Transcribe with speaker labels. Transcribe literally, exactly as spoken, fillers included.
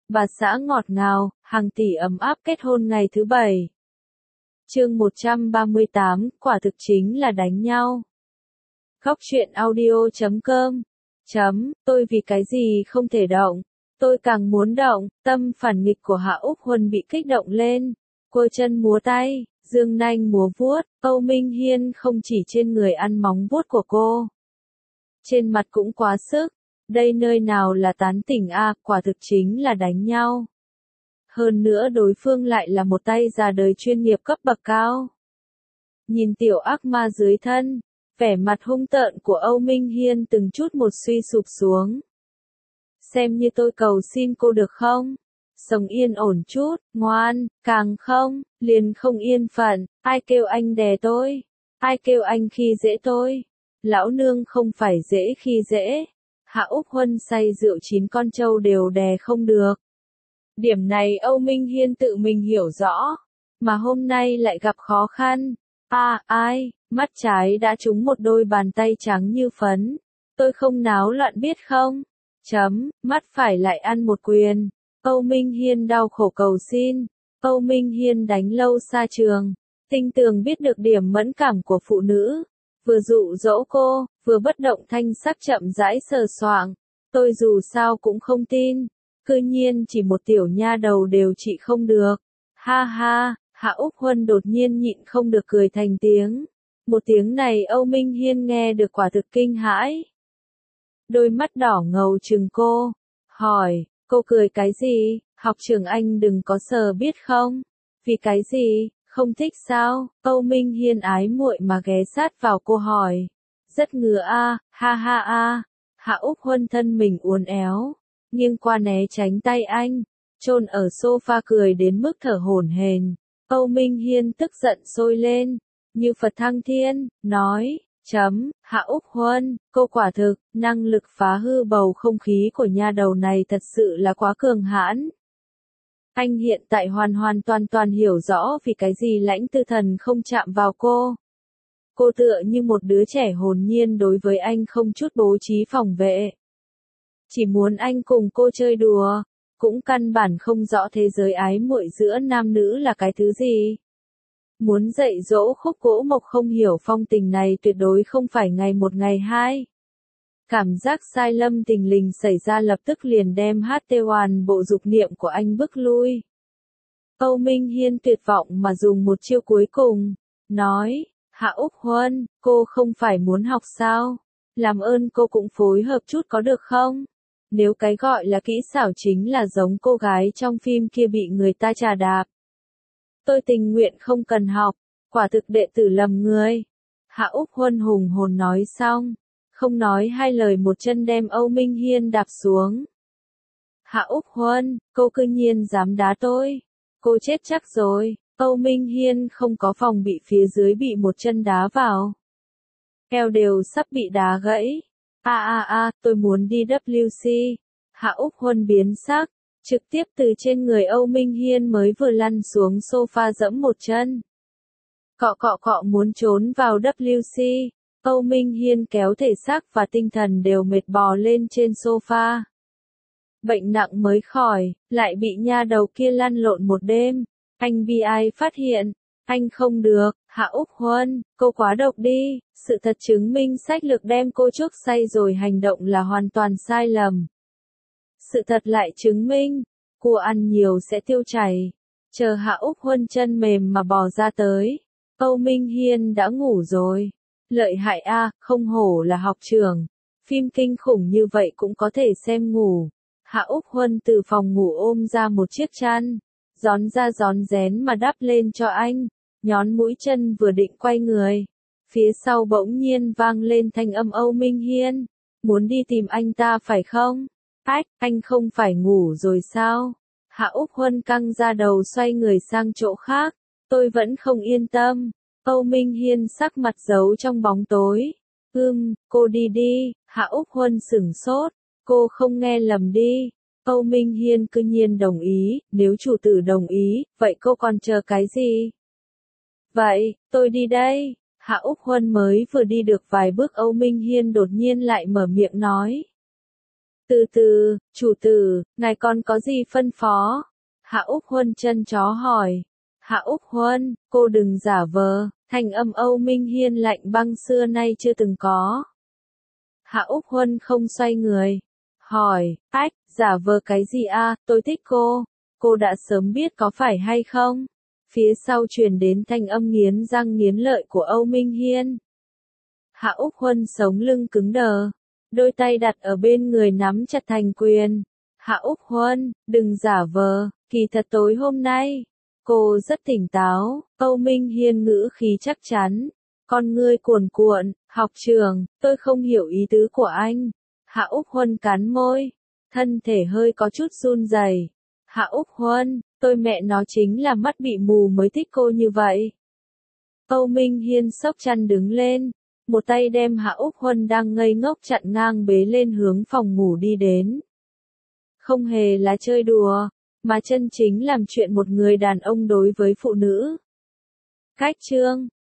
Speaker 1: bà xã ngọt ngào, hàng tỷ ấm áp kết hôn ngày thứ bảy. Chương một trăm ba mươi tám, quả thực chính là đánh nhau. Góc truyện audio chấm com chấm, tôi vì cái gì không thể động, tôi càng muốn động, tâm phản nghịch của Hạ Úc Huân bị kích động lên, cô chân múa tay, dương nanh múa vuốt, Âu Minh Hiên không chỉ trên người ăn móng vuốt của cô. Trên mặt cũng quá sức, đây nơi nào là tán tỉnh a, quả thực chính là đánh nhau. Hơn nữa đối phương lại là một tay già đời chuyên nghiệp cấp bậc cao. Nhìn tiểu ác ma dưới thân, vẻ mặt hung tợn của Âu Minh Hiên từng chút một suy sụp xuống. Xem như tôi cầu xin cô được không? Sống yên ổn chút, ngoan, càng không, liền không yên phận, ai kêu anh đè tôi, ai kêu anh khi dễ tôi. Lão nương không phải dễ khi dễ. Hạ Úc Huân say rượu chín con trâu đều đè không được. Điểm này Âu Minh Hiên tự mình hiểu rõ, mà hôm nay lại gặp khó khăn. À, ai, mắt trái đã trúng một đôi bàn tay trắng như phấn. Tôi không náo loạn biết không? Chấm, mắt phải lại ăn một quyền. Âu Minh Hiên đau khổ cầu xin. Âu Minh Hiên đánh lâu xa trường. Tinh tường biết được điểm mẫn cảm của phụ nữ. Vừa dụ dỗ cô, vừa bất động thanh sắc chậm rãi sờ soạng. Tôi dù sao cũng không tin. Cư nhiên chỉ một tiểu nha đầu đều trị không được. Ha ha, Hạ Úc Huân đột nhiên nhịn không được cười thành tiếng. Một tiếng này Âu Minh Hiên nghe được quả thực kinh hãi. Đôi mắt đỏ ngầu trừng cô. Hỏi, cô cười cái gì? Học trường anh đừng có sờ biết không? Vì cái gì? Không thích sao? Âu Minh Hiên ái muội mà ghé sát vào cô hỏi. Rất ngứa a, ha ha a. Hạ Úc Huân thân mình uốn éo, nghiêng qua né tránh tay anh, chôn ở sofa cười đến mức thở hổn hển. Âu Minh Hiên tức giận sôi lên, như Phật thăng thiên, nói, chấm, Hạ Úc Huân, cô quả thực, năng lực phá hư bầu không khí của nha đầu này thật sự là quá cường hãn. Anh hiện tại hoàn hoàn toàn toàn hiểu rõ vì cái gì Lãnh Tư Thần không chạm vào cô. Cô tựa như một đứa trẻ hồn nhiên đối với anh không chút bố trí phòng vệ. Chỉ muốn anh cùng cô chơi đùa, cũng căn bản không rõ thế giới ái muội giữa nam nữ là cái thứ gì. Muốn dạy dỗ Khúc Gỗ Mộc không hiểu phong tình này tuyệt đối không phải ngày một ngày hai. Cảm giác sai lầm tình lình xảy ra lập tức liền đem hát tê hoàn bộ dục niệm của anh bức lui. Âu Minh Hiên tuyệt vọng mà dùng một chiêu cuối cùng, nói, Hạ Úc Huân, cô không phải muốn học sao? Làm ơn cô cũng phối hợp chút có được không? Nếu cái gọi là kỹ xảo chính là giống cô gái trong phim kia bị người ta chà đạp. Tôi tình nguyện không cần học, quả thực đệ tử lầm người. Hạ Úc Huân hùng hồn nói xong, không nói hai lời một chân đem Âu Minh Hiên đạp xuống. Hạ Úc Huân, cô cư nhiên dám đá tôi. Cô chết chắc rồi. Âu Minh Hiên không có phòng bị phía dưới bị một chân đá vào. Eo đều sắp bị đá gãy. A a a, tôi muốn đi W C. Hạ Úc Huân biến sắc, trực tiếp từ trên người Âu Minh Hiên mới vừa lăn xuống sofa dẫm một chân. Cọ cọ cọ muốn trốn vào W C. Âu Minh Hiên kéo thể xác và tinh thần đều mệt bò lên trên sofa. Bệnh nặng mới khỏi, lại bị nha đầu kia lăn lộn một đêm. Anh bi ai phát hiện, anh không được, Hạ Úc Huân, cô quá độc đi, sự thật chứng minh sách lược đem cô chuốc say rồi hành động là hoàn toàn sai lầm. Sự thật lại chứng minh, cô ăn nhiều sẽ tiêu chảy. Chờ Hạ Úc Huân chân mềm mà bò ra tới, Âu Minh Hiên đã ngủ rồi. Lợi hại a, không hổ là học trường, phim kinh khủng như vậy cũng có thể xem ngủ. Hạ Úc Huân từ phòng ngủ ôm ra một chiếc chăn, gión ra gión rén mà đắp lên cho anh, nhón mũi chân vừa định quay người. Phía sau bỗng nhiên vang lên thanh âm Âu Minh Hiên, muốn đi tìm anh ta phải không? Ách, anh không phải ngủ rồi sao? Hạ Úc Huân căng ra đầu xoay người sang chỗ khác, tôi vẫn không yên tâm. Âu Minh Hiên sắc mặt giấu trong bóng tối. Ưm, cô đi đi, Hạ Úc Huân sửng sốt, cô không nghe lầm đi. Âu Minh Hiên cư nhiên đồng ý, nếu chủ tử đồng ý, vậy cô còn chờ cái gì? Vậy, tôi đi đây. Hạ Úc Huân mới vừa đi được vài bước Âu Minh Hiên đột nhiên lại mở miệng nói. Từ từ, chủ tử, ngài còn có gì phân phó? Hạ Úc Huân chân chó hỏi. Hạ Úc Huân, cô đừng giả vờ, thanh âm Âu Minh Hiên lạnh băng xưa nay chưa từng có. Hạ Úc Huân không xoay người. Hỏi, ách, giả vờ cái gì a? Tôi thích cô. Cô đã sớm biết có phải hay không? Phía sau truyền đến thanh âm nghiến răng nghiến lợi của Âu Minh Hiên. Hạ Úc Huân sống lưng cứng đờ. Đôi tay đặt ở bên người nắm chặt thành quyền. Hạ Úc Huân, đừng giả vờ, kỳ thật tối hôm nay. Cô rất tỉnh táo, Âu Minh Hiên ngữ khí chắc chắn. Con ngươi cuồn cuộn, học trưởng, tôi không hiểu ý tứ của anh. Hạ Úc Huân cắn môi, thân thể hơi có chút run rẩy. Hạ Úc Huân, tôi mẹ nó chính là mắt bị mù mới thích cô như vậy. Âu Minh Hiên sốc chăn đứng lên, một tay đem Hạ Úc Huân đang ngây ngốc chặn ngang bế lên hướng phòng ngủ đi đến. Không hề là chơi đùa, mà chân chính làm chuyện một người đàn ông đối với phụ nữ. Cách chương